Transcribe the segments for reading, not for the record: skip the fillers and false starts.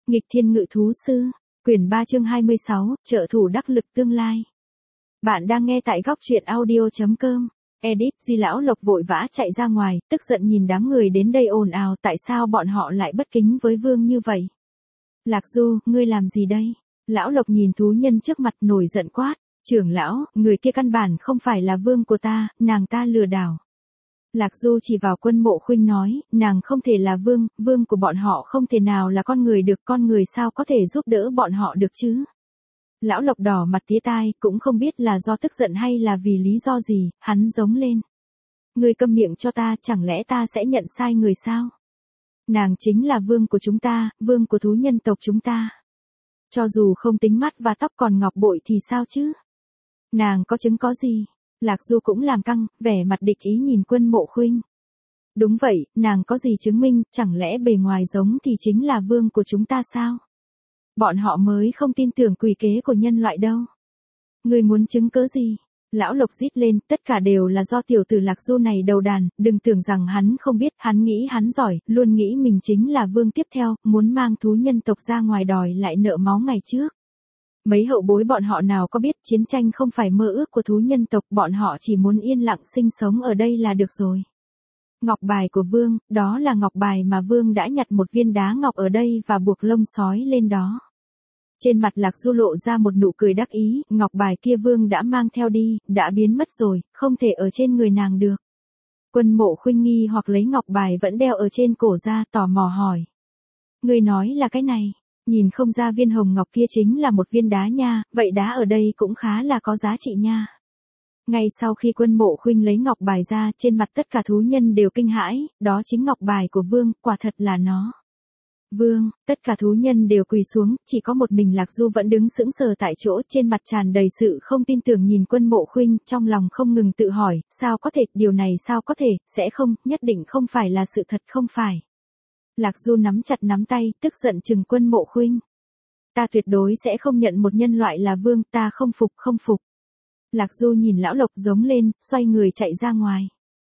Nghịch thiên ngự thú sư, quyển 3 chương 26, trợ thủ đắc lực tương lai. Bạn đang nghe tại góc truyện audio.com. Edit, Di lão Lộc vội vã chạy ra ngoài, tức giận nhìn đám người đến đây ồn ào, tại sao bọn họ lại bất kính với vương như vậy. Lạc Du, ngươi làm gì đây? Lão Lộc nhìn thú nhân trước mặt nổi giận quát, trưởng lão, người kia căn bản không phải là vương của ta, nàng ta lừa đảo. Lạc Du chỉ vào Quân Mộ Khuynh nói, nàng không thể là vương, vương của bọn họ không thể nào là con người được, con người sao có thể giúp đỡ bọn họ được chứ? Lão Lộc đỏ mặt tía tai, cũng không biết là do tức giận hay là vì lý do gì, hắn giống lên. Ngươi câm miệng cho ta, chẳng lẽ ta sẽ nhận sai người sao? Nàng chính là vương của chúng ta, vương của thú nhân tộc chúng ta. Cho dù không tính mắt và tóc còn ngọc bội thì sao chứ? Nàng có chứng có gì? Lạc Du cũng làm căng, vẻ mặt địch ý nhìn Quân Mộ Khuynh. Đúng vậy, nàng có gì chứng minh, chẳng lẽ bề ngoài giống thì chính là vương của chúng ta sao? Bọn họ mới không tin tưởng quỷ kế của nhân loại đâu. Ngươi muốn chứng cớ gì? Lão Lộc rít lên, tất cả đều là do tiểu tử Lạc Du này đầu đàn, đừng tưởng rằng hắn không biết, hắn nghĩ hắn giỏi, luôn nghĩ mình chính là vương tiếp theo, muốn mang thú nhân tộc ra ngoài đòi lại nợ máu ngày trước. Mấy hậu bối bọn họ nào có biết chiến tranh không phải mơ ước của thú nhân tộc, bọn họ chỉ muốn yên lặng sinh sống ở đây là được rồi. Ngọc bài của vương, đó là ngọc bài mà vương đã nhặt một viên đá ngọc ở đây và buộc lông sói lên đó. Trên mặt Lạc Du lộ ra một nụ cười đắc ý, ngọc bài kia vương đã mang theo đi, đã biến mất rồi, không thể ở trên người nàng được. Quân Mộ Khuynh nghi hoặc lấy ngọc bài vẫn đeo ở trên cổ ra, tò mò hỏi. Người nói là cái này. Nhìn không ra viên hồng ngọc kia chính là một viên đá nha, vậy đá ở đây cũng khá là có giá trị nha. Ngay sau khi Quân Mộ Khuynh lấy ngọc bài ra, trên mặt tất cả thú nhân đều kinh hãi, đó chính ngọc bài của vương, quả thật là nó. Vương, tất cả thú nhân đều quỳ xuống, chỉ có một mình Lạc Du vẫn đứng sững sờ tại chỗ, trên mặt tràn đầy sự không tin tưởng nhìn Quân Mộ Khuynh, trong lòng không ngừng tự hỏi, sao có thể, điều này sao có thể, sẽ không, nhất định không phải là sự thật, không phải. Lạc Du nắm chặt nắm tay, tức giận trừng Quân Mộ Khuynh. Ta tuyệt đối sẽ không nhận một nhân loại là vương, ta không phục, không phục. Lạc Du nhìn Lão Lộc giống lên, xoay người chạy ra ngoài.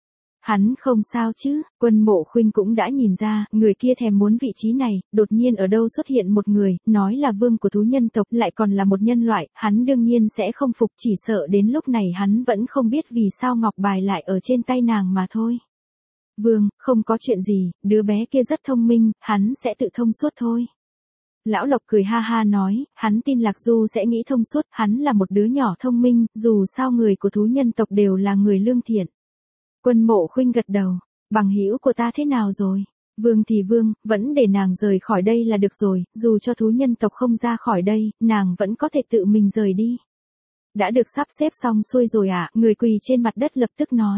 Hắn không sao chứ, Quân Mộ Khuynh cũng đã nhìn ra, người kia thèm muốn vị trí này, đột nhiên ở đâu xuất hiện một người, nói là vương của thú nhân tộc, lại còn là một nhân loại, hắn đương nhiên sẽ không phục, chỉ sợ đến lúc này hắn vẫn không biết vì sao ngọc bài lại ở trên tay nàng mà thôi. Vương, không có chuyện gì, đứa bé kia rất thông minh, hắn sẽ tự thông suốt thôi. Lão Lộc cười ha ha nói, hắn tin Lạc Du sẽ nghĩ thông suốt, hắn là một đứa nhỏ thông minh, dù sao người của thú nhân tộc đều là người lương thiện. Quân Mộ Khuynh gật đầu, bằng hữu của ta thế nào rồi? Vương thì vương, vẫn để nàng rời khỏi đây là được rồi, dù cho thú nhân tộc không ra khỏi đây, nàng vẫn có thể tự mình rời đi. Đã được sắp xếp xong xuôi rồi ạ, người quỳ trên mặt đất lập tức nói.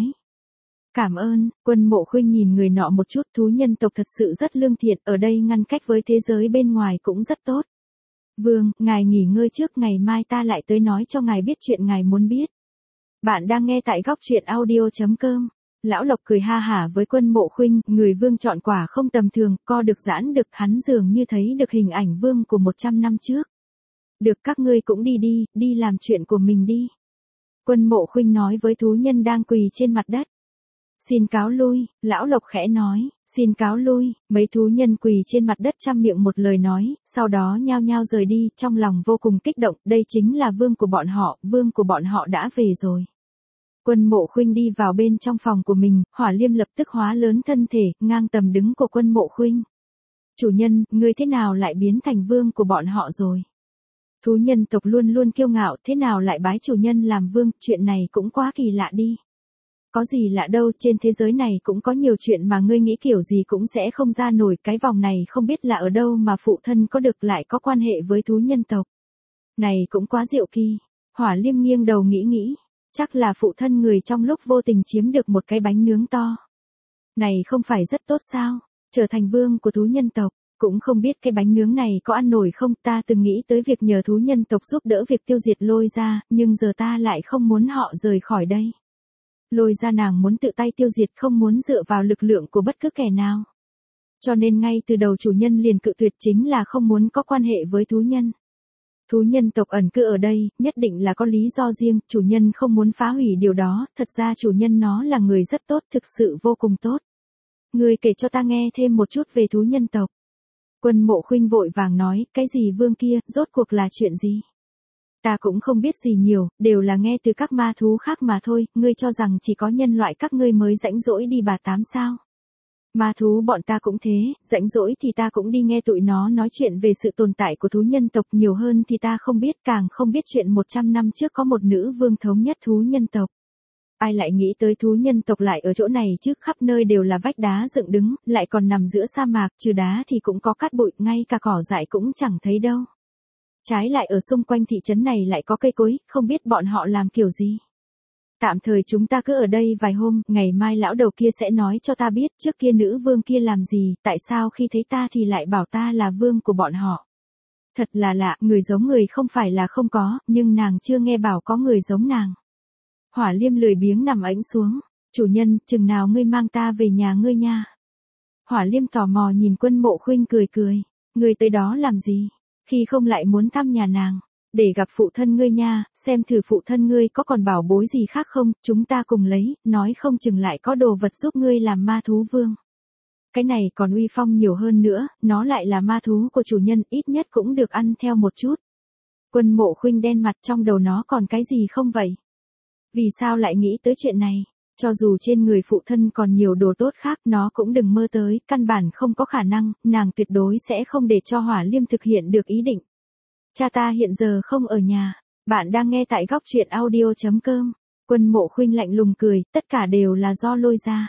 Cảm ơn, Quân Mộ Khuynh nhìn người nọ một chút, thú nhân tộc thật sự rất lương thiện, ở đây ngăn cách với thế giới bên ngoài cũng rất tốt. Vương, ngài nghỉ ngơi trước, ngày mai ta lại tới nói cho ngài biết chuyện ngài muốn biết. Bạn đang nghe tại góc truyện audio.com. Lão Lộc cười ha hả với Quân Mộ Khuynh, người vương chọn quả không tầm thường, co được giãn được, hắn dường như thấy được hình ảnh vương của 100 năm trước. Được, các ngươi cũng đi đi, đi làm chuyện của mình đi. Quân Mộ Khuynh nói với thú nhân đang quỳ trên mặt đất. Xin cáo lui, Lão Lộc khẽ nói, xin cáo lui, mấy thú nhân quỳ trên mặt đất chăm miệng một lời nói, sau đó nhao nhao rời đi, trong lòng vô cùng kích động, đây chính là vương của bọn họ, vương của bọn họ đã về rồi. Quân Mộ Khuynh đi vào bên trong phòng của mình, hỏa liêm lập tức hóa lớn thân thể, ngang tầm đứng của Quân Mộ Khuynh. Chủ nhân, ngươi thế nào lại biến thành vương của bọn họ rồi? Thú nhân tộc luôn luôn kiêu ngạo, thế nào lại bái chủ nhân làm vương, chuyện này cũng quá kỳ lạ đi. Có gì lạ đâu, trên thế giới này cũng có nhiều chuyện mà ngươi nghĩ kiểu gì cũng sẽ không ra nổi, cái vòng này không biết là ở đâu mà phụ thân có được lại có quan hệ với thú nhân tộc. Này cũng quá diệu kỳ. Hỏa liêm nghiêng đầu nghĩ, chắc là phụ thân người trong lúc vô tình chiếm được một cái bánh nướng to. Này không phải rất tốt sao, trở thành vương của thú nhân tộc, cũng không biết cái bánh nướng này có ăn nổi không, ta từng nghĩ tới việc nhờ thú nhân tộc giúp đỡ việc tiêu diệt Lôi Gia, nhưng giờ ta lại không muốn họ rời khỏi đây. Lôi Gia nàng muốn tự tay tiêu diệt, không muốn dựa vào lực lượng của bất cứ kẻ nào. Cho nên ngay từ đầu chủ nhân liền cự tuyệt, chính là không muốn có quan hệ với thú nhân. Thú nhân tộc ẩn cư ở đây, nhất định là có lý do riêng, chủ nhân không muốn phá hủy điều đó, thật ra chủ nhân nó là người rất tốt, thực sự vô cùng tốt. Ngươi kể cho ta nghe thêm một chút về thú nhân tộc. Quân Mộ Khuynh vội vàng nói, cái gì vương kia, rốt cuộc là chuyện gì? Ta cũng không biết gì nhiều, đều là nghe từ các ma thú khác mà thôi, ngươi cho rằng chỉ có nhân loại các ngươi mới rãnh rỗi đi bà tám sao? Ma thú bọn ta cũng thế, rãnh rỗi thì ta cũng đi nghe tụi nó nói chuyện về sự tồn tại của thú nhân tộc, nhiều hơn thì ta không biết, càng không biết chuyện 100 năm trước có một nữ vương thống nhất thú nhân tộc. Ai lại nghĩ tới thú nhân tộc lại ở chỗ này chứ, khắp nơi đều là vách đá dựng đứng, lại còn nằm giữa sa mạc, trừ đá thì cũng có cát bụi, ngay cả cỏ dại cũng chẳng thấy đâu. Trái lại ở xung quanh thị trấn này lại có cây cối, không biết bọn họ làm kiểu gì. Tạm thời chúng ta cứ ở đây vài hôm, ngày mai lão đầu kia sẽ nói cho ta biết trước kia nữ vương kia làm gì, tại sao khi thấy ta thì lại bảo ta là vương của bọn họ. Thật là lạ, người giống người không phải là không có, nhưng nàng chưa nghe bảo có người giống nàng. Hỏa Liêm lười biếng nằm ẵnh xuống, chủ nhân, chừng nào ngươi mang ta về nhà ngươi nha. Hỏa Liêm tò mò nhìn Quân Mộ Khuynh cười cười, ngươi tới đó làm gì, khi không lại muốn thăm nhà nàng. Để gặp phụ thân ngươi nha, xem thử phụ thân ngươi có còn bảo bối gì khác không, chúng ta cùng lấy, nói không chừng lại có đồ vật giúp ngươi làm ma thú vương. Cái này còn uy phong nhiều hơn nữa, nó lại là ma thú của chủ nhân, ít nhất cũng được ăn theo một chút. Quân Mộ Khuynh đen mặt, trong đầu nó còn cái gì không vậy? Vì sao lại nghĩ tới chuyện này? Cho dù trên người phụ thân còn nhiều đồ tốt khác, nó cũng đừng mơ tới, căn bản không có khả năng, nàng tuyệt đối sẽ không để cho Hỏa Liêm thực hiện được ý định. Cha ta hiện giờ không ở nhà. Bạn đang nghe tại góc truyện audio.com. Quân Mộ Khuynh lạnh lùng cười, tất cả đều là do Lôi ra.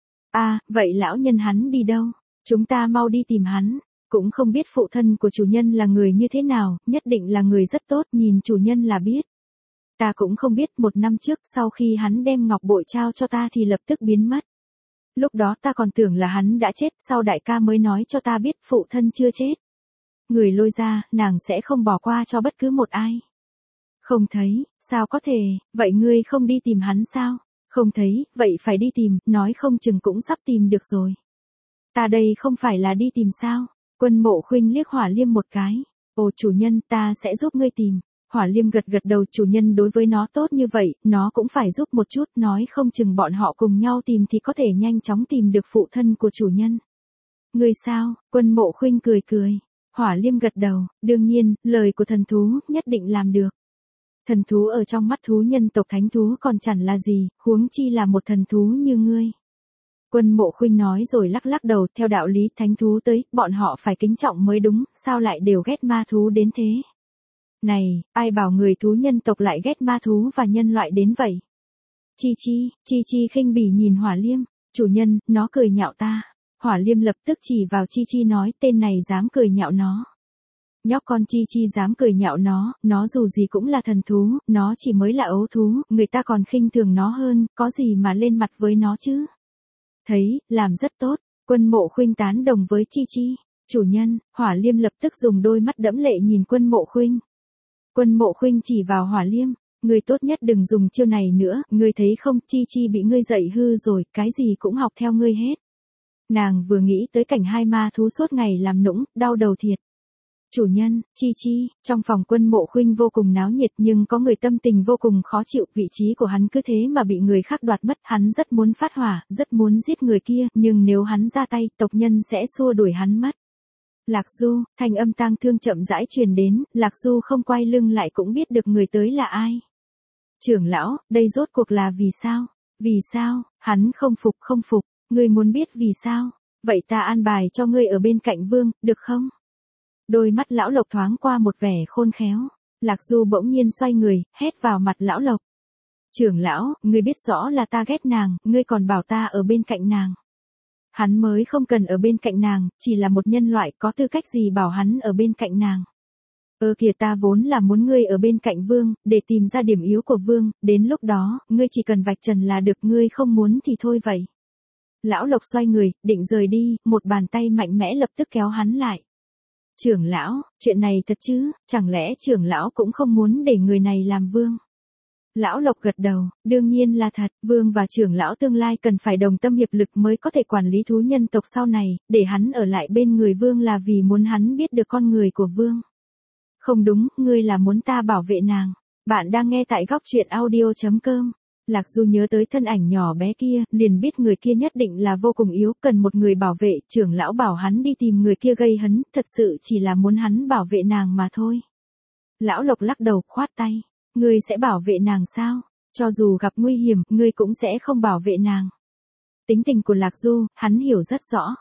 À, vậy lão nhân hắn đi đâu? Chúng ta mau đi tìm hắn. Cũng không biết phụ thân của chủ nhân là người như thế nào, nhất định là người rất tốt, nhìn chủ nhân là biết. Ta cũng không biết, 1 năm trước sau khi hắn đem ngọc bội trao cho ta thì lập tức biến mất. Lúc đó ta còn tưởng là hắn đã chết, sau đại ca mới nói cho ta biết phụ thân chưa chết. Người Lôi ra, nàng sẽ không bỏ qua cho bất cứ một ai. Không thấy, sao có thể, vậy ngươi không đi tìm hắn sao? Không thấy, vậy phải đi tìm, nói không chừng cũng sắp tìm được rồi. Ta đây không phải là đi tìm sao? Quân Mộ Khuynh liếc Hỏa Liêm một cái. Ồ chủ nhân, ta sẽ giúp ngươi tìm. Hỏa Liêm gật gật đầu, chủ nhân đối với nó tốt như vậy, nó cũng phải giúp một chút, nói không chừng bọn họ cùng nhau tìm thì có thể nhanh chóng tìm được phụ thân của chủ nhân. Ngươi sao? Quân Mộ Khuynh cười cười. Hỏa Liêm gật đầu, đương nhiên, lời của thần thú, nhất định làm được. Thần thú ở trong mắt thú nhân tộc thánh thú còn chẳng là gì, huống chi là một thần thú như ngươi. Quân Mộ Khuynh nói rồi lắc lắc đầu, theo đạo lý thánh thú tới, bọn họ phải kính trọng mới đúng, sao lại đều ghét ma thú đến thế? Này, ai bảo người thú nhân tộc lại ghét ma thú và nhân loại đến vậy? Chi Chi khinh bỉ nhìn Hỏa Liêm, chủ nhân, nó cười nhạo ta. Hỏa Liêm lập tức chỉ vào Chi nói, tên này dám cười nhạo nó. Nhóc con Chi dám cười nhạo nó dù gì cũng là thần thú, nó chỉ mới là ấu thú, người ta còn khinh thường nó hơn, có gì mà lên mặt với nó chứ? Thấy, làm rất tốt, Quân Mộ Khuynh tán đồng với Chi. Chủ nhân, Hỏa Liêm lập tức dùng đôi mắt đẫm lệ nhìn Quân Mộ Khuynh. Quân Mộ Khuynh chỉ vào Hỏa Liêm, ngươi tốt nhất đừng dùng chiêu này nữa, ngươi thấy không, Chi bị ngươi dạy hư rồi, cái gì cũng học theo ngươi hết. Nàng vừa nghĩ tới cảnh hai ma thú suốt ngày làm nũng, đau đầu thiệt. Chủ nhân, Chi, trong phòng Quân Mộ Khuynh vô cùng náo nhiệt nhưng có người tâm tình vô cùng khó chịu, vị trí của hắn cứ thế mà bị người khác đoạt mất, hắn rất muốn phát hỏa, rất muốn giết người kia, nhưng nếu hắn ra tay, tộc nhân sẽ xua đuổi hắn mất. Lạc Du, thanh âm tang thương chậm rãi truyền đến, Lạc Du không quay lưng lại cũng biết được người tới là ai. Trưởng lão, đây rốt cuộc là vì sao? Vì sao? Hắn không phục, ngươi muốn biết vì sao? Vậy ta an bài cho ngươi ở bên cạnh vương, được không? Đôi mắt lão Lộc thoáng qua một vẻ khôn khéo. Lạc Du bỗng nhiên xoay người, hét vào mặt lão Lộc. Trưởng lão, ngươi biết rõ là ta ghét nàng, ngươi còn bảo ta ở bên cạnh nàng. Hắn mới không cần ở bên cạnh nàng, chỉ là một nhân loại, có tư cách gì bảo hắn ở bên cạnh nàng. Kìa, ta vốn là muốn ngươi ở bên cạnh vương, để tìm ra điểm yếu của vương, đến lúc đó, ngươi chỉ cần vạch trần là được, ngươi không muốn thì thôi vậy. Lão Lộc xoay người, định rời đi, một bàn tay mạnh mẽ lập tức kéo hắn lại. Trưởng lão, chuyện này thật chứ, chẳng lẽ trưởng lão cũng không muốn để người này làm vương? Lão Lộc gật đầu, đương nhiên là thật, vương và trưởng lão tương lai cần phải đồng tâm hiệp lực mới có thể quản lý thú nhân tộc sau này, để hắn ở lại bên người vương là vì muốn hắn biết được con người của vương. Không đúng, ngươi là muốn ta bảo vệ nàng. Bạn đang nghe tại góc truyện audio.com. Lạc Du nhớ tới thân ảnh nhỏ bé kia, liền biết người kia nhất định là vô cùng yếu, cần một người bảo vệ, trưởng lão bảo hắn đi tìm người kia gây hấn, thật sự chỉ là muốn hắn bảo vệ nàng mà thôi. Lão Lộc lắc đầu, khoát tay. Ngươi sẽ bảo vệ nàng sao? Cho dù gặp nguy hiểm, ngươi cũng sẽ không bảo vệ nàng. Tính tình của Lạc Du, hắn hiểu rất rõ.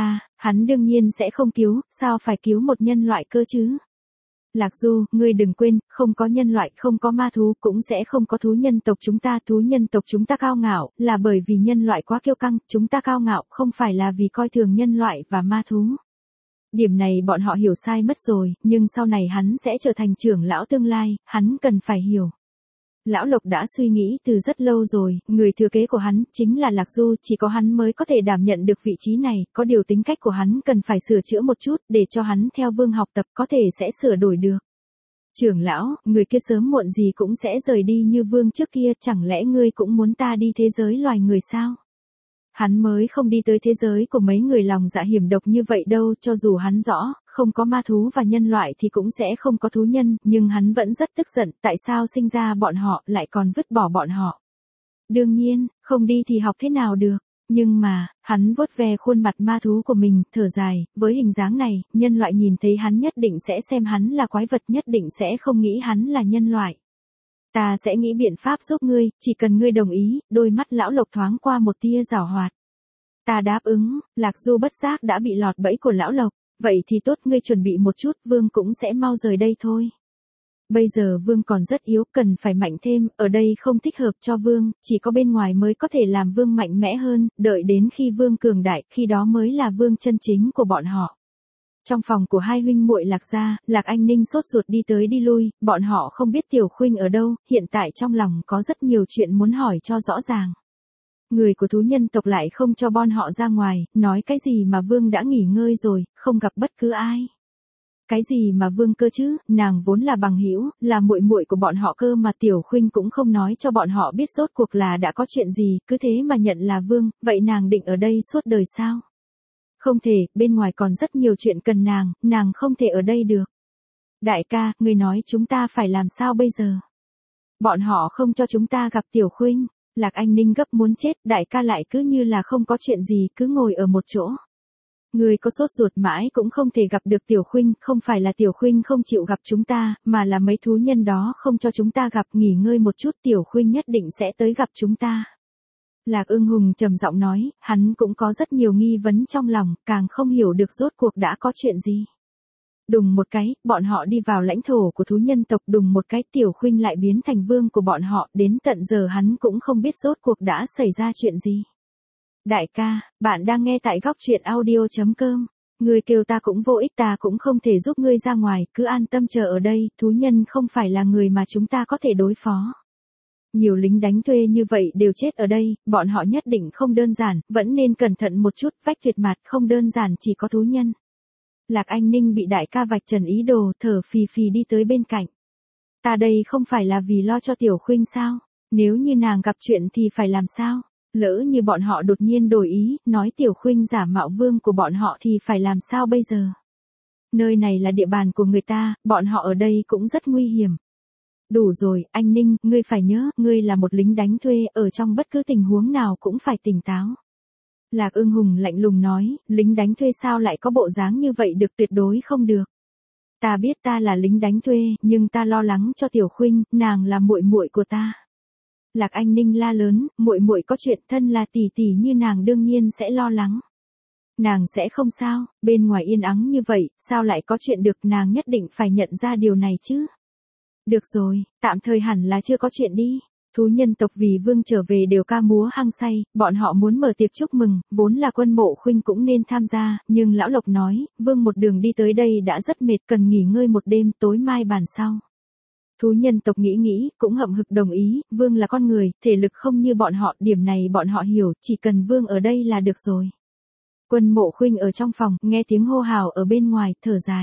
Hắn đương nhiên sẽ không cứu, sao phải cứu một nhân loại cơ chứ? Lạc Du, ngươi đừng quên, không có nhân loại, không có ma thú, cũng sẽ không có thú nhân tộc chúng ta. Thú nhân tộc chúng ta cao ngạo, là bởi vì nhân loại quá kiêu căng, chúng ta cao ngạo, không phải là vì coi thường nhân loại và ma thú. Điểm này bọn họ hiểu sai mất rồi, nhưng sau này hắn sẽ trở thành trưởng lão tương lai, hắn cần phải hiểu. Lão Lộc đã suy nghĩ từ rất lâu rồi, người thừa kế của hắn chính là Lạc Du, chỉ có hắn mới có thể đảm nhận được vị trí này, có điều tính cách của hắn cần phải sửa chữa một chút, để cho hắn theo Vương học tập có thể sẽ sửa đổi được. Trưởng lão, người kia sớm muộn gì cũng sẽ rời đi như Vương trước kia, chẳng lẽ ngươi cũng muốn ta đi thế giới loài người sao? Hắn mới không đi tới thế giới của mấy người lòng dạ hiểm độc như vậy đâu, cho dù hắn rõ, không có ma thú và nhân loại thì cũng sẽ không có thú nhân, nhưng hắn vẫn rất tức giận, tại sao sinh ra bọn họ lại còn vứt bỏ bọn họ. Đương nhiên, không đi thì học thế nào được, nhưng mà, hắn vuốt ve khuôn mặt ma thú của mình, thở dài, với hình dáng này, nhân loại nhìn thấy hắn nhất định sẽ xem hắn là quái vật, nhất định sẽ không nghĩ hắn là nhân loại. Ta sẽ nghĩ biện pháp giúp ngươi, chỉ cần ngươi đồng ý. Đôi mắt lão Lộc thoáng qua một tia giảo hoạt. Ta đáp ứng. Lạc Du bất giác đã bị lọt bẫy của lão Lộc. Vậy thì tốt, ngươi chuẩn bị một chút, Vương cũng sẽ mau rời đây thôi. Bây giờ Vương còn rất yếu, cần phải mạnh thêm, ở đây không thích hợp cho Vương, chỉ có bên ngoài mới có thể làm Vương mạnh mẽ hơn, đợi đến khi Vương cường đại, khi đó mới là Vương chân chính của bọn họ. Trong phòng của hai huynh muội Lạc gia, Lạc Anh Ninh sốt ruột đi tới đi lui, bọn họ không biết Tiểu Khuynh ở đâu, hiện tại trong lòng có rất nhiều chuyện muốn hỏi cho rõ ràng. Người của thú nhân tộc lại không cho bọn họ ra ngoài, nói cái gì mà Vương đã nghỉ ngơi rồi, không gặp bất cứ ai. Cái gì mà Vương cơ chứ, nàng vốn là bằng hữu, là muội muội của bọn họ cơ mà. Tiểu Khuynh cũng không nói cho bọn họ biết rốt cuộc là đã có chuyện gì, cứ thế mà nhận là Vương, vậy nàng định ở đây suốt đời sao? Không thể, bên ngoài còn rất nhiều chuyện cần nàng không thể ở đây được. Đại ca, người nói chúng ta phải làm sao bây giờ? Bọn họ không cho chúng ta gặp Tiểu Khuynh. Lạc Anh Ninh gấp muốn chết, đại ca lại cứ như là không có chuyện gì, cứ ngồi ở một chỗ. Người có sốt ruột mãi cũng không thể gặp được Tiểu Khuynh, không phải là Tiểu Khuynh không chịu gặp chúng ta, mà là mấy thú nhân đó không cho chúng ta gặp. Nghỉ ngơi một chút, Tiểu Khuynh nhất định sẽ tới gặp chúng ta. Lạc Ưng Hùng trầm giọng nói, hắn cũng có rất nhiều nghi vấn trong lòng, càng không hiểu được rốt cuộc đã có chuyện gì. Đùng một cái, bọn họ đi vào lãnh thổ của thú nhân tộc, đùng một cái Tiểu Khuynh lại biến thành vương của bọn họ, đến tận giờ hắn cũng không biết rốt cuộc đã xảy ra chuyện gì. Đại ca, bạn đang nghe tại góc truyện audio.com. Ngươi kêu ta cũng vô ích, ta cũng không thể giúp ngươi ra ngoài, cứ an tâm chờ ở đây, thú nhân không phải là người mà chúng ta có thể đối phó. Nhiều lính đánh thuê như vậy đều chết ở đây, bọn họ nhất định không đơn giản, vẫn nên cẩn thận một chút, vách tuyệt mặt không đơn giản chỉ có thú nhân. Lạc Anh Ninh bị đại ca vạch trần ý đồ, thở phì phì đi tới bên cạnh. Ta đây không phải là vì lo cho Tiểu Khuynh sao? Nếu như nàng gặp chuyện thì phải làm sao? Lỡ như bọn họ đột nhiên đổi ý, nói Tiểu Khuynh giả mạo vương của bọn họ thì phải làm sao bây giờ? Nơi này là địa bàn của người ta, bọn họ ở đây cũng rất nguy hiểm. Đủ rồi, anh Ninh, ngươi phải nhớ, ngươi là một lính đánh thuê, ở trong bất cứ tình huống nào cũng phải tỉnh táo. Lạc Ưng Hùng lạnh lùng nói, lính đánh thuê sao lại có bộ dáng như vậy được, tuyệt đối không được. Ta biết ta là lính đánh thuê, nhưng ta lo lắng cho Tiểu Khuynh, nàng là muội muội của ta. Lạc Anh Ninh la lớn, muội muội có chuyện, thân là tỷ tỷ như nàng đương nhiên sẽ lo lắng. Nàng sẽ không sao, bên ngoài yên ắng như vậy, sao lại có chuyện được, nàng nhất định phải nhận ra điều này chứ. Được rồi, tạm thời hẳn là chưa có chuyện đi. Thú nhân tộc vì vương trở về đều ca múa hăng say, bọn họ muốn mở tiệc chúc mừng, vốn là Quân Mộ Khuynh cũng nên tham gia, nhưng lão Lộc nói, vương một đường đi tới đây đã rất mệt, cần nghỉ ngơi một đêm, tối mai bàn sau. Thú nhân tộc nghĩ, cũng hậm hực đồng ý, vương là con người, thể lực không như bọn họ, điểm này bọn họ hiểu, chỉ cần vương ở đây là được rồi. Quân Mộ Khuynh ở trong phòng, nghe tiếng hô hào ở bên ngoài, thở dài.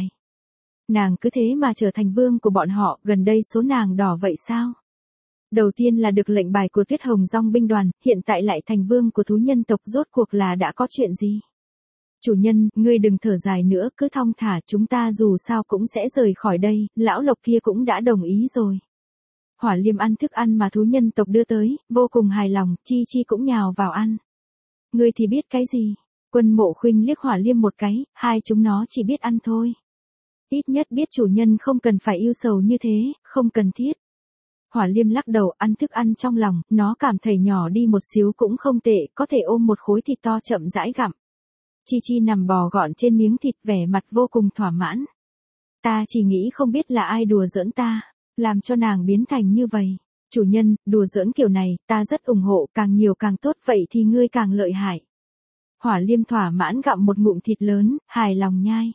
Nàng cứ thế mà trở thành vương của bọn họ, gần đây số nàng đỏ vậy sao? Đầu tiên là được lệnh bài của Tuyết Hồng Dong binh đoàn, hiện tại lại thành vương của thú nhân tộc, rốt cuộc là đã có chuyện gì? Chủ nhân, ngươi đừng thở dài nữa, cứ thong thả, chúng ta dù sao cũng sẽ rời khỏi đây, lão Lộc kia cũng đã đồng ý rồi. Hỏa Liêm ăn thức ăn mà thú nhân tộc đưa tới, vô cùng hài lòng, Chi Chi cũng nhào vào ăn. Ngươi thì biết cái gì? Quân Mộ Khuynh liếc Hỏa Liêm một cái, hai chúng nó chỉ biết ăn thôi. Ít nhất biết chủ nhân không cần phải yêu sầu như thế, không cần thiết. Hỏa Liêm lắc đầu ăn thức ăn trong lòng, nó cảm thấy nhỏ đi một xíu cũng không tệ, có thể ôm một khối thịt to chậm rãi gặm. Chi Chi nằm bò gọn trên miếng thịt vẻ mặt vô cùng thỏa mãn. Ta chỉ nghĩ không biết là ai đùa giỡn ta, làm cho nàng biến thành như vậy. Chủ nhân, đùa giỡn kiểu này, ta rất ủng hộ, càng nhiều càng tốt, vậy thì ngươi càng lợi hại. Hỏa Liêm thỏa mãn gặm một ngụm thịt lớn, hài lòng nhai.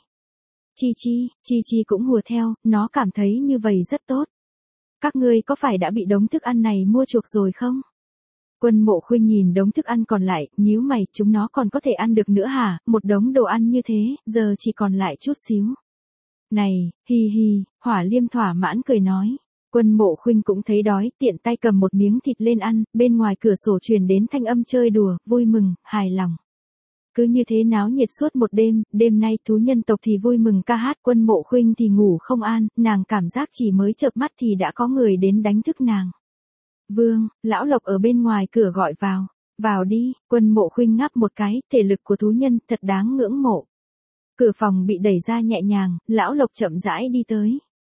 Chi Chi cũng hùa theo, nó cảm thấy như vậy rất tốt. Các ngươi có phải đã bị đống thức ăn này mua chuộc rồi không? Quân Mộ Khuynh nhìn đống thức ăn còn lại, nhíu mày, chúng nó còn có thể ăn được nữa hả? Một đống đồ ăn như thế, giờ chỉ còn lại chút xíu. Này, hi hi, Hỏa Liêm thỏa mãn cười nói. Quân Mộ Khuynh cũng thấy đói, tiện tay cầm một miếng thịt lên ăn, bên ngoài cửa sổ truyền đến thanh âm chơi đùa, vui mừng, hài lòng. Cứ như thế náo nhiệt suốt một đêm, đêm nay thú nhân tộc thì vui mừng ca hát, Quân Mộ Khuynh thì ngủ không an, nàng cảm giác chỉ mới chợp mắt thì đã có người đến đánh thức nàng. Vương, Lão Lộc ở bên ngoài cửa gọi vào. Vào đi, Quân Mộ Khuynh ngáp một cái, thể lực của thú nhân thật đáng ngưỡng mộ. Cửa phòng bị đẩy ra nhẹ nhàng, Lão Lộc chậm rãi đi tới.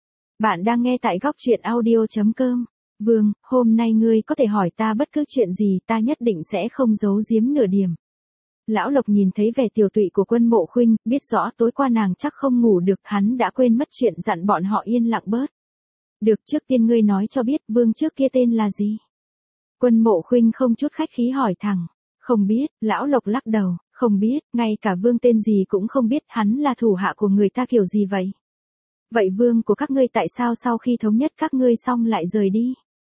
Bạn đang nghe tại góc truyện audio.com. Vương, hôm nay ngươi có thể hỏi ta bất cứ chuyện gì, ta nhất định sẽ không giấu giếm nửa điểm. Lão Lộc nhìn thấy vẻ tiều tụy của Quân Mộ Khuynh, biết rõ tối qua nàng chắc không ngủ được, hắn đã quên mất chuyện dặn bọn họ yên lặng bớt. Được, trước tiên ngươi nói cho biết vương trước kia tên là gì? Quân Mộ Khuynh không chút khách khí hỏi thẳng. Không biết, Lão Lộc lắc đầu, không biết, ngay cả vương tên gì cũng không biết, hắn là thủ hạ của người ta kiểu gì vậy? Vậy vương của các ngươi tại sao sau khi thống nhất các ngươi xong lại rời đi?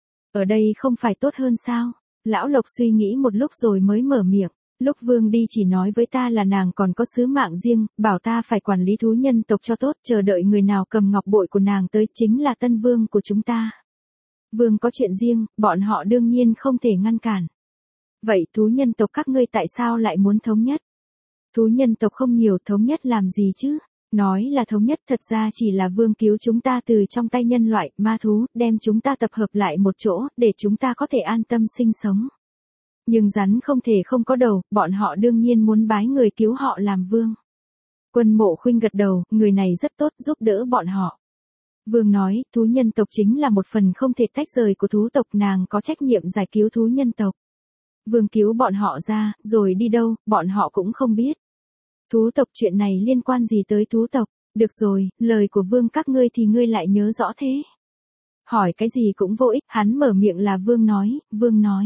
Ở đây không phải tốt hơn sao? Lão Lộc suy nghĩ một lúc rồi mới mở miệng. Lúc vương đi chỉ nói với ta là nàng còn có sứ mạng riêng, bảo ta phải quản lý thú nhân tộc cho tốt, chờ đợi người nào cầm ngọc bội của nàng tới chính là tân vương của chúng ta. Vương có chuyện riêng, bọn họ đương nhiên không thể ngăn cản. Vậy thú nhân tộc các ngươi tại sao lại muốn thống nhất? Thú nhân tộc không nhiều, thống nhất làm gì chứ? Nói là thống nhất thật ra chỉ là vương cứu chúng ta từ trong tay nhân loại, ma thú, đem chúng ta tập hợp lại một chỗ, để chúng ta có thể an tâm sinh sống. Nhưng rắn không thể không có đầu, bọn họ đương nhiên muốn bái người cứu họ làm vương. Quân Mộ Khuynh gật đầu, người này rất tốt, giúp đỡ bọn họ. Vương nói, thú nhân tộc chính là một phần không thể tách rời của thú tộc, nàng có trách nhiệm giải cứu thú nhân tộc. Vương cứu bọn họ ra, rồi đi đâu, bọn họ cũng không biết. Thú tộc chuyện này liên quan gì tới thú tộc? Được rồi, lời của vương các ngươi thì ngươi lại nhớ rõ thế. Hỏi cái gì cũng vô ích, hắn mở miệng là vương nói.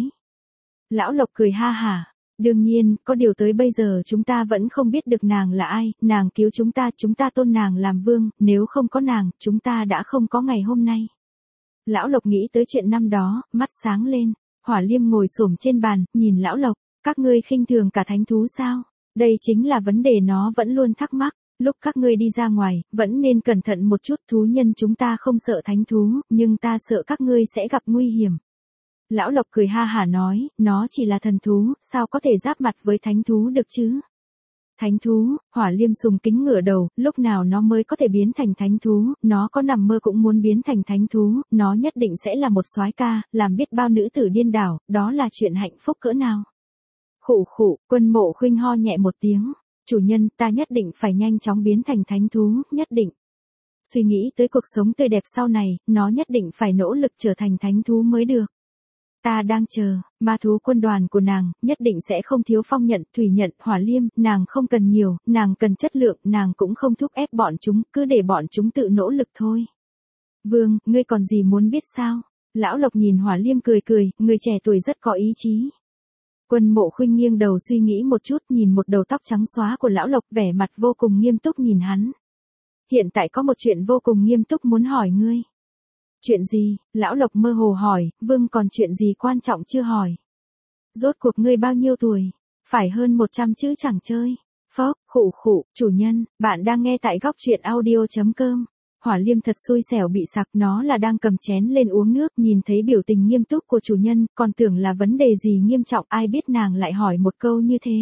Lão Lộc cười ha hả. Đương nhiên, có điều tới bây giờ chúng ta vẫn không biết được nàng là ai, nàng cứu chúng ta tôn nàng làm vương, nếu không có nàng, chúng ta đã không có ngày hôm nay. Lão Lộc nghĩ tới chuyện năm đó, mắt sáng lên. Hỏa Liêm ngồi xổm trên bàn, nhìn Lão Lộc, các ngươi khinh thường cả thánh thú sao? Đây chính là vấn đề nó vẫn luôn thắc mắc. Lúc các ngươi đi ra ngoài, vẫn nên cẩn thận một chút, thú nhân chúng ta không sợ thánh thú, nhưng ta sợ các ngươi sẽ gặp nguy hiểm. Lão Lộc cười ha hả nói, nó chỉ là thần thú, sao có thể giáp mặt với thánh thú được chứ? Thánh thú, Hỏa Liêm sùng kính ngửa đầu, lúc nào nó mới có thể biến thành thánh thú, nó có nằm mơ cũng muốn biến thành thánh thú, nó nhất định sẽ là một soái ca, làm biết bao nữ tử điên đảo, đó là chuyện hạnh phúc cỡ nào. Khụ khụ, Quân Mộ Khuynh ho nhẹ một tiếng, chủ nhân, ta nhất định phải nhanh chóng biến thành thánh thú, nhất định. Suy nghĩ tới cuộc sống tươi đẹp sau này, nó nhất định phải nỗ lực trở thành thánh thú mới được. Ta đang chờ, ma thú quân đoàn của nàng, nhất định sẽ không thiếu phong nhận, thủy nhận, hỏa liêm, nàng không cần nhiều, nàng cần chất lượng, nàng cũng không thúc ép bọn chúng, cứ để bọn chúng tự nỗ lực thôi. Vương, ngươi còn gì muốn biết sao? Lão Lộc nhìn Hỏa Liêm cười cười, người trẻ tuổi rất có ý chí. Quân Mộ Khuynh nghiêng đầu suy nghĩ một chút, nhìn một đầu tóc trắng xóa của Lão Lộc, vẻ mặt vô cùng nghiêm túc nhìn hắn. Hiện tại có một chuyện vô cùng nghiêm túc muốn hỏi ngươi. Chuyện gì? Lão Lộc mơ hồ hỏi, vương còn chuyện gì quan trọng chưa hỏi? Rốt cuộc ngươi bao nhiêu tuổi? Phải hơn 100 chứ chẳng chơi. Phốc, khụ khụ, chủ nhân, bạn đang nghe tại góc truyện audio.com. Hỏa Liêm thật xui xẻo bị sặc, nó là đang cầm chén lên uống nước, nhìn thấy biểu tình nghiêm túc của chủ nhân, còn tưởng là vấn đề gì nghiêm trọng, ai biết nàng lại hỏi một câu như thế.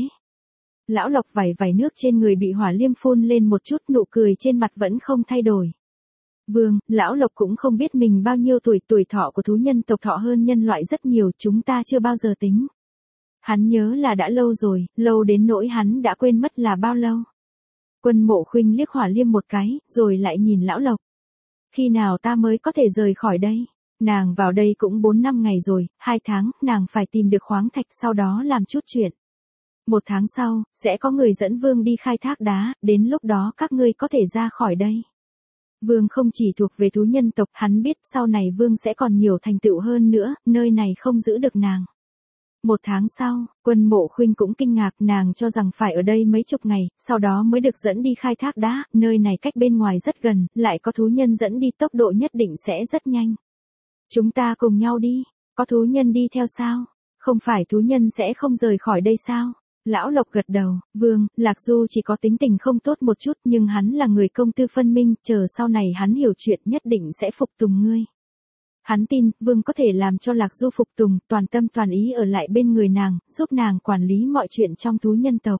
Lão Lộc vẩy nước trên người bị Hỏa Liêm phun lên một chút, nụ cười trên mặt vẫn không thay đổi. Vương, lão Lộc cũng không biết mình bao nhiêu tuổi, tuổi thọ của thú nhân tộc thọ hơn nhân loại rất nhiều, chúng ta chưa bao giờ tính. Hắn nhớ là đã lâu rồi, lâu đến nỗi hắn đã quên mất là bao lâu. Quân Mộ Khuynh liếc Hỏa Liêm một cái, rồi lại nhìn lão Lộc. Khi nào ta mới có thể rời khỏi đây? Nàng vào đây cũng 4-5 ngày rồi, 2 tháng, nàng phải tìm được khoáng thạch sau đó làm chút chuyện. 1 tháng sau, sẽ có người dẫn Vương đi khai thác đá, đến lúc đó các ngươi có thể ra khỏi đây. Vương không chỉ thuộc về thú nhân tộc, hắn biết sau này Vương sẽ còn nhiều thành tựu hơn nữa, nơi này không giữ được nàng. 1 tháng sau, Quân Mộ Khuynh cũng kinh ngạc, nàng cho rằng phải ở đây mấy chục ngày, sau đó mới được dẫn đi khai thác đá, nơi này cách bên ngoài rất gần, lại có thú nhân dẫn đi tốc độ nhất định sẽ rất nhanh. Chúng ta cùng nhau đi, có thú nhân đi theo sao? Không phải thú nhân sẽ không rời khỏi đây sao? Lão Lộc gật đầu, Vương, Lạc Du chỉ có tính tình không tốt một chút nhưng hắn là người công tư phân minh, chờ sau này hắn hiểu chuyện nhất định sẽ phục tùng ngươi. Hắn tin, Vương có thể làm cho Lạc Du phục tùng, toàn tâm toàn ý ở lại bên người nàng, giúp nàng quản lý mọi chuyện trong thú nhân tộc.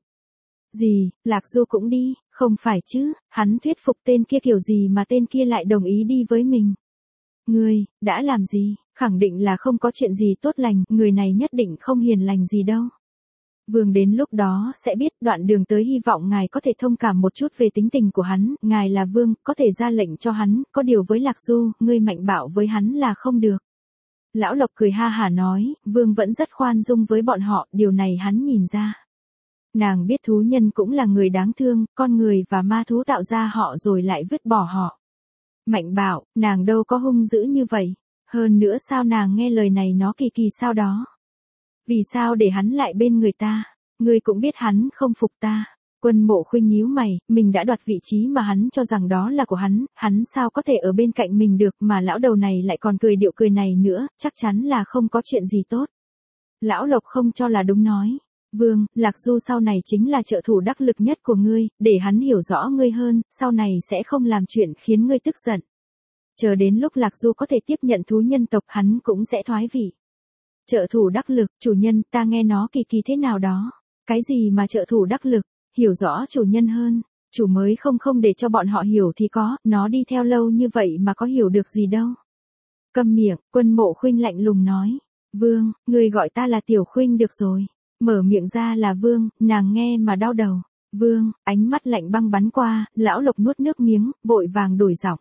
Gì, Lạc Du cũng đi, không phải chứ, hắn thuyết phục tên kia kiểu gì mà tên kia lại đồng ý đi với mình. Ngươi, đã làm gì, khẳng định là không có chuyện gì tốt lành, người này nhất định không hiền lành gì đâu. Vương đến lúc đó sẽ biết, đoạn đường tới hy vọng ngài có thể thông cảm một chút về tính tình của hắn, ngài là vương, có thể ra lệnh cho hắn, có điều với Lạc Du, ngươi mạnh bạo với hắn là không được. Lão Lộc cười ha hả nói, Vương vẫn rất khoan dung với bọn họ, điều này hắn nhìn ra. Nàng biết thú nhân cũng là người đáng thương, con người và ma thú tạo ra họ rồi lại vứt bỏ họ. Mạnh bạo, nàng đâu có hung dữ như vậy, hơn nữa sao nàng nghe lời này nó kỳ kỳ sao đó. Vì sao để hắn lại bên người ta? Ngươi cũng biết hắn không phục ta. Quân Mộ Khuynh nhíu mày, mình đã đoạt vị trí mà hắn cho rằng đó là của hắn sao có thể ở bên cạnh mình được, mà lão đầu này lại còn cười điệu cười này nữa, chắc chắn là không có chuyện gì tốt. Lão Lộc không cho là đúng nói. Vương, Lạc Du sau này chính là trợ thủ đắc lực nhất của ngươi, để hắn hiểu rõ ngươi hơn, sau này sẽ không làm chuyện khiến ngươi tức giận. Chờ đến lúc Lạc Du có thể tiếp nhận thú nhân tộc, hắn cũng sẽ thoái vị. Trợ thủ đắc lực, chủ nhân, ta nghe nó kỳ kỳ thế nào đó. Cái gì mà trợ thủ đắc lực, hiểu rõ chủ nhân hơn, chủ mới không để cho bọn họ hiểu thì có, nó đi theo lâu như vậy mà có hiểu được gì đâu. Câm miệng, Quân Mộ Khuynh lạnh lùng nói. Vương, ngươi gọi ta là Tiểu Khuynh được rồi. Mở miệng ra là Vương, nàng nghe mà đau đầu. Vương, ánh mắt lạnh băng bắn qua, lão Lộc nuốt nước miếng, vội vàng đổi giọng.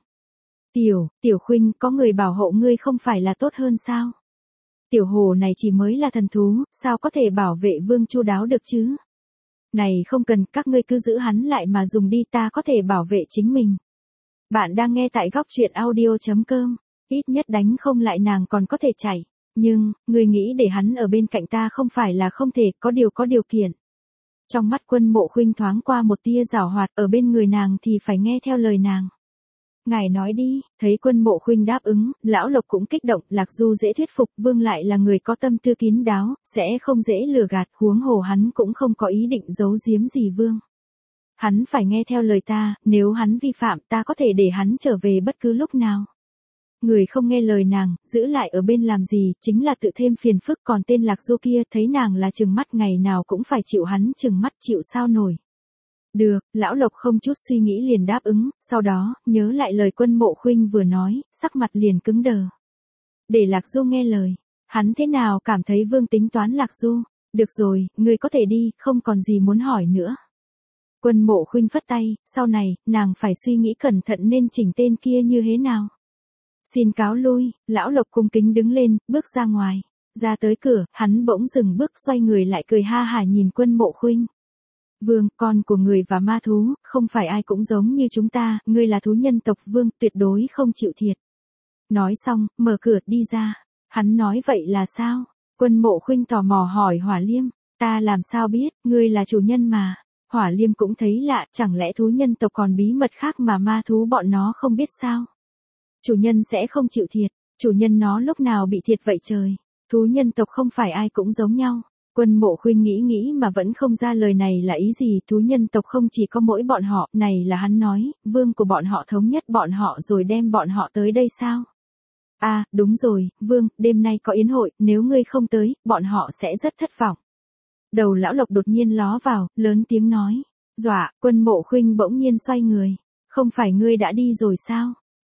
Tiểu Khuynh, có người bảo hộ ngươi không phải là tốt hơn sao? Tiểu hồ này chỉ mới là thần thú, sao có thể bảo vệ Vương chu đáo được chứ? Này không cần, các ngươi cứ giữ hắn lại mà dùng đi, ta có thể bảo vệ chính mình. Bạn đang nghe tại góc truyện audio.com, ít nhất đánh không lại nàng còn có thể chạy. Nhưng, ngươi nghĩ để hắn ở bên cạnh ta không phải là không thể, có điều kiện. Trong mắt Quân Mộ Khuynh thoáng qua một tia giảo hoạt, ở bên người nàng thì phải nghe theo lời nàng. Ngài nói đi, thấy Quân Mộ Khuynh đáp ứng, lão Lộc cũng kích động, Lạc Du dễ thuyết phục, Vương lại là người có tâm tư kín đáo, sẽ không dễ lừa gạt, huống hồ hắn cũng không có ý định giấu giếm gì Vương. Hắn phải nghe theo lời ta, nếu hắn vi phạm ta có thể để hắn trở về bất cứ lúc nào. Người không nghe lời nàng, giữ lại ở bên làm gì, chính là tự thêm phiền phức, còn tên Lạc Du kia thấy nàng là trừng mắt ngày nào cũng phải chịu hắn trừng mắt chịu sao nổi. Được, lão Lộc không chút suy nghĩ liền đáp ứng, sau đó, nhớ lại lời Quân Mộ Khuynh vừa nói, sắc mặt liền cứng đờ. Để Lạc Du nghe lời, hắn thế nào cảm thấy Vương tính toán Lạc Du, được rồi, ngươi có thể đi, không còn gì muốn hỏi nữa. Quân Mộ Khuynh phất tay, sau này, nàng phải suy nghĩ cẩn thận nên chỉnh tên kia như thế nào. Xin cáo lui, lão Lộc cung kính đứng lên, bước ra ngoài. Ra tới cửa, hắn bỗng dừng bước xoay người lại cười ha hả nhìn Quân Mộ Khuynh. Vương, con của người và ma thú, không phải ai cũng giống như chúng ta, ngươi là thú nhân tộc Vương, tuyệt đối không chịu thiệt. Nói xong, mở cửa đi ra. Hắn nói vậy là sao? Quân Mộ Khuynh tò mò hỏi Hỏa Liêm, ta làm sao biết, ngươi là chủ nhân mà. Hỏa Liêm cũng thấy lạ, chẳng lẽ thú nhân tộc còn bí mật khác mà ma thú bọn nó không biết sao? Chủ nhân sẽ không chịu thiệt, chủ nhân nó lúc nào bị thiệt vậy trời? Thú nhân tộc không phải ai cũng giống nhau. Quân Mộ Khuynh nghĩ mà vẫn không ra lời này là ý gì, thú nhân tộc không chỉ có mỗi bọn họ, này là hắn nói, Vương của bọn họ thống nhất bọn họ rồi đem bọn họ tới đây sao? À, đúng rồi, Vương, đêm nay có yến hội, nếu ngươi không tới, bọn họ sẽ rất thất vọng. Đầu lão Lộc đột nhiên ló vào, lớn tiếng nói. Dọa, Quân Mộ Khuynh bỗng nhiên xoay người. Không phải ngươi đã đi rồi sao?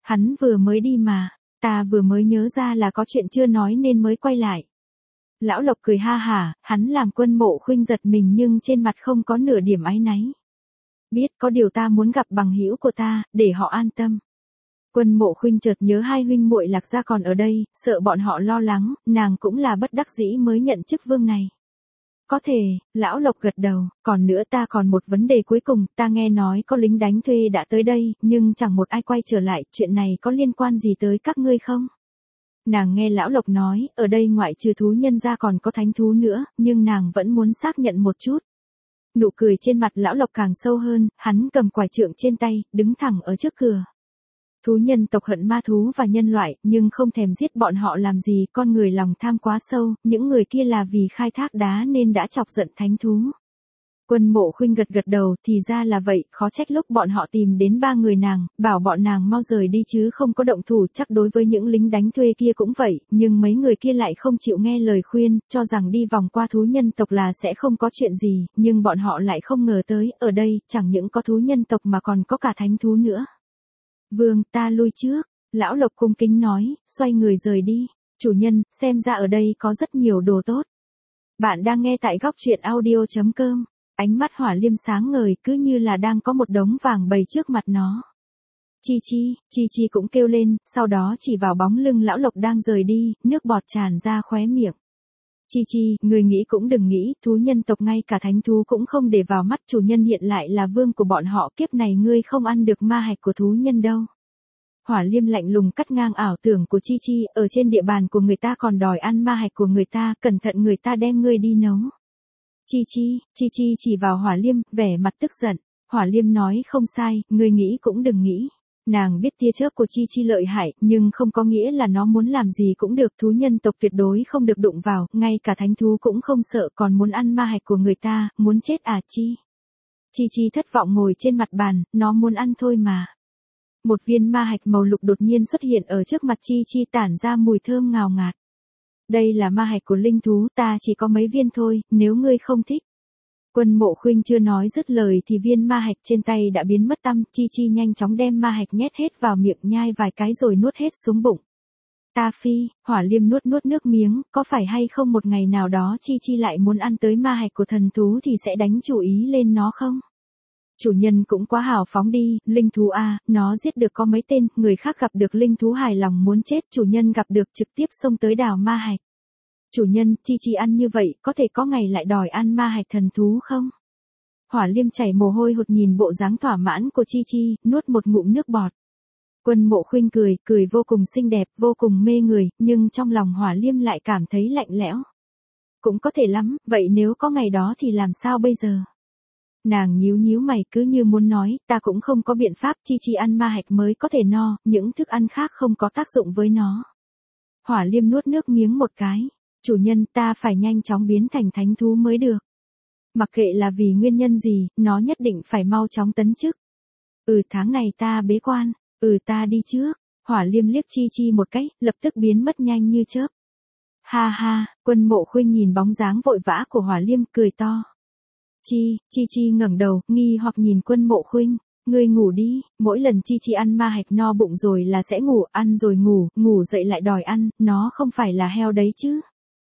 Hắn vừa mới đi mà, ta vừa mới nhớ ra là có chuyện chưa nói nên mới quay lại. Lão Lộc cười ha hả, hắn làm Quân Mộ Khuynh giật mình nhưng trên mặt không có nửa điểm áy náy. Biết có điều ta muốn gặp bằng hữu của ta, để họ an tâm. Quân Mộ Khuynh chợt nhớ hai huynh muội Lạc Gia còn ở đây, sợ bọn họ lo lắng, nàng cũng là bất đắc dĩ mới nhận chức vương này. Có thể, Lão Lộc gật đầu, còn nữa ta còn một vấn đề cuối cùng, ta nghe nói có lính đánh thuê đã tới đây, nhưng chẳng một ai quay trở lại, chuyện này có liên quan gì tới các ngươi không? Nàng nghe Lão Lộc nói, ở đây ngoại trừ thú nhân ra còn có thánh thú nữa, nhưng nàng vẫn muốn xác nhận một chút. Nụ cười trên mặt Lão Lộc càng sâu hơn, hắn cầm quải trượng trên tay, đứng thẳng ở trước cửa. Thú nhân tộc hận ma thú và nhân loại, nhưng không thèm giết bọn họ làm gì, con người lòng tham quá sâu, những người kia là vì khai thác đá nên đã chọc giận thánh thú. Quân Mộ Khuynh gật gật đầu, thì ra là vậy, khó trách lúc bọn họ tìm đến ba người nàng, bảo bọn nàng mau rời đi chứ không có động thủ, chắc đối với những lính đánh thuê kia cũng vậy, nhưng mấy người kia lại không chịu nghe lời khuyên, cho rằng đi vòng qua thú nhân tộc là sẽ không có chuyện gì, nhưng bọn họ lại không ngờ tới, ở đây, chẳng những có thú nhân tộc mà còn có cả thánh thú nữa. Vương, ta lui trước, Lão Lộc cung kính nói, xoay người rời đi. Chủ nhân, xem ra ở đây có rất nhiều đồ tốt. Bạn đang nghe tại góc truyện audio.com. Ánh mắt Hỏa Liêm sáng ngời cứ như là đang có một đống vàng bày trước mặt nó. Chi Chi cũng kêu lên, sau đó chỉ vào bóng lưng Lão Lộc đang rời đi, nước bọt tràn ra khóe miệng. Chi, người nghĩ cũng đừng nghĩ, thú nhân tộc ngay cả thánh thú cũng không để vào mắt, chủ nhân hiện lại là vương của bọn họ, kiếp này ngươi không ăn được ma hạch của thú nhân đâu. Hỏa Liêm lạnh lùng cắt ngang ảo tưởng của Chi, ở trên địa bàn của người ta còn đòi ăn ma hạch của người ta, cẩn thận người ta đem ngươi đi nấu. Chi chỉ vào Hỏa Liêm, vẻ mặt tức giận. Hỏa Liêm nói không sai, ngươi nghĩ cũng đừng nghĩ. Nàng biết tia chớp của Chi lợi hại, nhưng không có nghĩa là nó muốn làm gì cũng được, thú nhân tộc tuyệt đối không được đụng vào, ngay cả thánh thú cũng không sợ, còn muốn ăn ma hạch của người ta, muốn chết à Chi? Chi thất vọng ngồi trên mặt bàn, nó muốn ăn thôi mà. Một viên ma hạch màu lục đột nhiên xuất hiện ở trước mặt Chi tản ra mùi thơm ngào ngạt. Đây là ma hạch của linh thú, ta chỉ có mấy viên thôi, nếu ngươi không thích. Quân Mộ Khuynh chưa nói dứt lời thì viên ma hạch trên tay đã biến mất tăm, Chi nhanh chóng đem ma hạch nhét hết vào miệng nhai vài cái rồi nuốt hết xuống bụng. Ta phi, Hỏa Liêm nuốt nước miếng, có phải hay không một ngày nào đó Chi lại muốn ăn tới ma hạch của thần thú thì sẽ đánh chủ ý lên nó không? Chủ nhân cũng quá hào phóng đi, linh thú a, nó giết được có mấy tên, người khác gặp được linh thú hài lòng muốn chết, chủ nhân gặp được trực tiếp xông tới đào ma hạch. Chủ nhân, Chi ăn như vậy, có thể có ngày lại đòi ăn ma hạch thần thú không? Hỏa Liêm chảy mồ hôi hột nhìn bộ dáng thỏa mãn của Chi, nuốt một ngụm nước bọt. Quân Mộ Khuynh cười vô cùng xinh đẹp, vô cùng mê người, nhưng trong lòng Hỏa Liêm lại cảm thấy lạnh lẽo. Cũng có thể lắm, vậy nếu có ngày đó thì làm sao bây giờ? Nàng nhíu mày cứ như muốn nói, ta cũng không có biện pháp, Chi ăn ma hạch mới có thể no, những thức ăn khác không có tác dụng với nó. Hỏa Liêm nuốt nước miếng một cái. Chủ nhân, ta phải nhanh chóng biến thành thánh thú mới được. Mặc kệ là vì nguyên nhân gì, nó nhất định phải mau chóng tấn chức. Tháng này ta bế quan, ta đi trước. Hỏa Liêm liếc Chi một cái, lập tức biến mất nhanh như chớp. Ha, Quân Mộ Khuynh nhìn bóng dáng vội vã của Hỏa Liêm cười to. Chi ngẩng đầu, nghi hoặc nhìn Quân Mộ Khuynh. Ngươi ngủ đi, mỗi lần Chi ăn ma hạch no bụng rồi là sẽ ngủ, ăn rồi ngủ dậy lại đòi ăn, nó không phải là heo đấy chứ.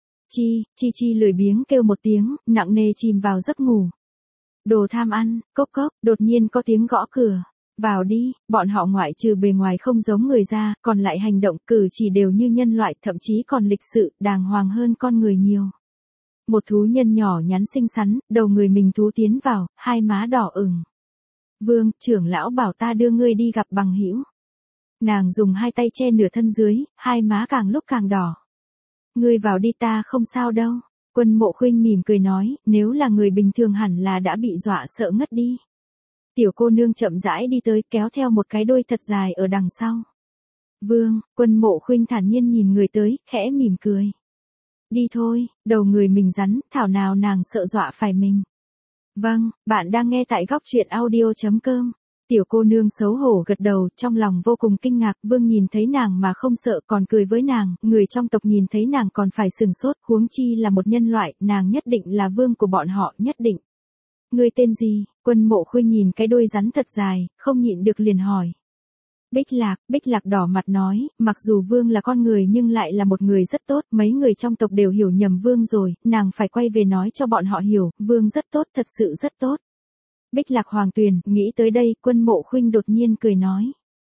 Chi lười biếng kêu một tiếng, nặng nề chìm vào giấc ngủ. Đồ tham ăn, cốc, đột nhiên có tiếng gõ cửa. Vào đi, bọn họ ngoại trừ bề ngoài không giống người ra, còn lại hành động cử chỉ đều như nhân loại, thậm chí còn lịch sự, đàng hoàng hơn con người nhiều. Một thú nhân nhỏ nhắn xinh xắn, đầu người mình thú tiến vào, hai má đỏ ửng. Vương, trưởng lão bảo ta đưa ngươi đi gặp bằng hữu. Nàng dùng hai tay che nửa thân dưới, hai má càng lúc càng đỏ. Ngươi vào đi, ta không sao đâu. Quân Mộ Khuynh mỉm cười nói, nếu là người bình thường hẳn là đã bị dọa sợ ngất đi. Tiểu cô nương chậm rãi đi tới, kéo theo một cái đuôi thật dài ở đằng sau. Vương, Quân Mộ Khuynh thản nhiên nhìn người tới, khẽ mỉm cười. Đi thôi, đầu người mình rắn, thảo nào nàng sợ dọa phải mình. Vâng, bạn đang nghe tại góc truyện audio.com. Tiểu cô nương xấu hổ gật đầu, trong lòng vô cùng kinh ngạc, Vương nhìn thấy nàng mà không sợ còn cười với nàng, người trong tộc nhìn thấy nàng còn phải sừng sốt, huống chi là một nhân loại, nàng nhất định là vương của bọn họ, nhất định. Ngươi tên gì? Quân Mộ Khuynh nhìn cái đuôi rắn thật dài, không nhịn được liền hỏi. Bích Lạc đỏ mặt nói, mặc dù Vương là con người nhưng lại là một người rất tốt, mấy người trong tộc đều hiểu nhầm Vương rồi, nàng phải quay về nói cho bọn họ hiểu, Vương rất tốt, thật sự rất tốt. Bích Lạc Hoàng Tuyền, nghĩ tới đây, Quân Mộ Khuynh đột nhiên cười nói.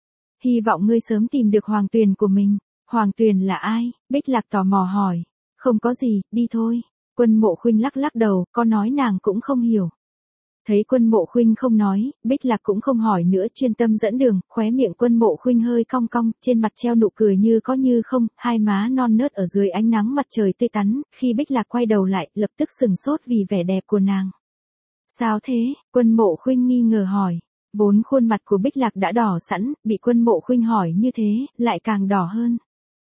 Hy vọng ngươi sớm tìm được Hoàng Tuyền của mình. Hoàng Tuyền là ai? Bích Lạc tò mò hỏi. Không có gì, đi thôi. Quân Mộ Khuynh lắc lắc đầu, có nói nàng cũng không hiểu. Thấy Quân Mộ Khuynh không nói, Bích Lạc cũng không hỏi nữa, chuyên tâm dẫn đường, khóe miệng Quân Mộ Khuynh hơi cong cong, trên mặt treo nụ cười như có như không, hai má non nớt ở dưới ánh nắng mặt trời tươi tắn, khi Bích Lạc quay đầu lại, lập tức sừng sốt vì vẻ đẹp của nàng. Sao thế? Quân Mộ Khuynh nghi ngờ hỏi. Vốn khuôn mặt của Bích Lạc đã đỏ sẵn, bị Quân Mộ Khuynh hỏi như thế, lại càng đỏ hơn.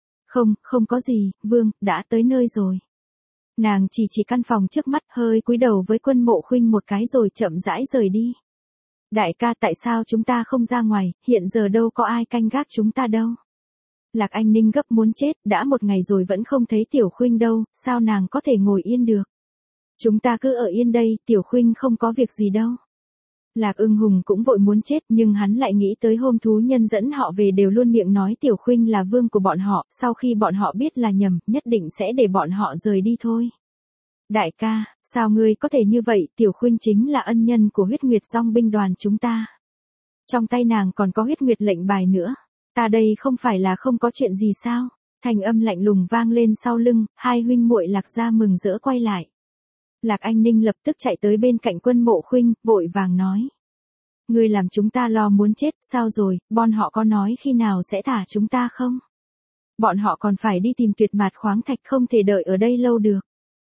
Không có gì, Vương, đã tới nơi rồi. Nàng chỉ căn phòng trước mắt, hơi cúi đầu với Quân Mộ Khuynh một cái rồi chậm rãi rời đi. Đại ca, tại sao chúng ta không ra ngoài, hiện giờ đâu có ai canh gác chúng ta đâu. Lạc Anh Ninh gấp muốn chết, đã một ngày rồi vẫn không thấy Tiểu Khuynh đâu, sao nàng có thể ngồi yên được. Chúng ta cứ ở yên đây, Tiểu Khuynh không có việc gì đâu. Lạc Ưng Hùng cũng vội muốn chết, nhưng hắn lại nghĩ tới hôm thú nhân dẫn họ về đều luôn miệng nói Tiểu Khuynh là vương của bọn họ, sau khi bọn họ biết là nhầm, nhất định sẽ để bọn họ rời đi thôi. Đại ca, sao ngươi có thể như vậy, Tiểu Khuynh chính là ân nhân của huyết nguyệt dòng binh đoàn chúng ta. Trong tay nàng còn có huyết nguyệt lệnh bài nữa. Ta đây không phải là không có chuyện gì sao? Thành âm lạnh lùng vang lên sau lưng, hai huynh muội Lạc gia mừng rỡ quay lại. Lạc Anh Ninh lập tức chạy tới bên cạnh Quân Mộ Khuynh, vội vàng nói. Ngươi làm chúng ta lo muốn chết, sao rồi, bọn họ có nói khi nào sẽ thả chúng ta không? Bọn họ còn phải đi tìm tuyệt mạt khoáng thạch, không thể đợi ở đây lâu được.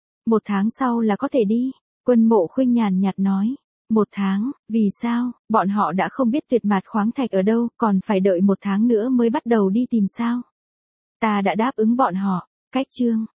1 tháng sau là có thể đi, Quân Mộ Khuynh nhàn nhạt nói. 1 tháng, vì sao, bọn họ đã không biết tuyệt mạt khoáng thạch ở đâu, còn phải đợi 1 tháng nữa mới bắt đầu đi tìm sao? Ta đã đáp ứng bọn họ, cách chương.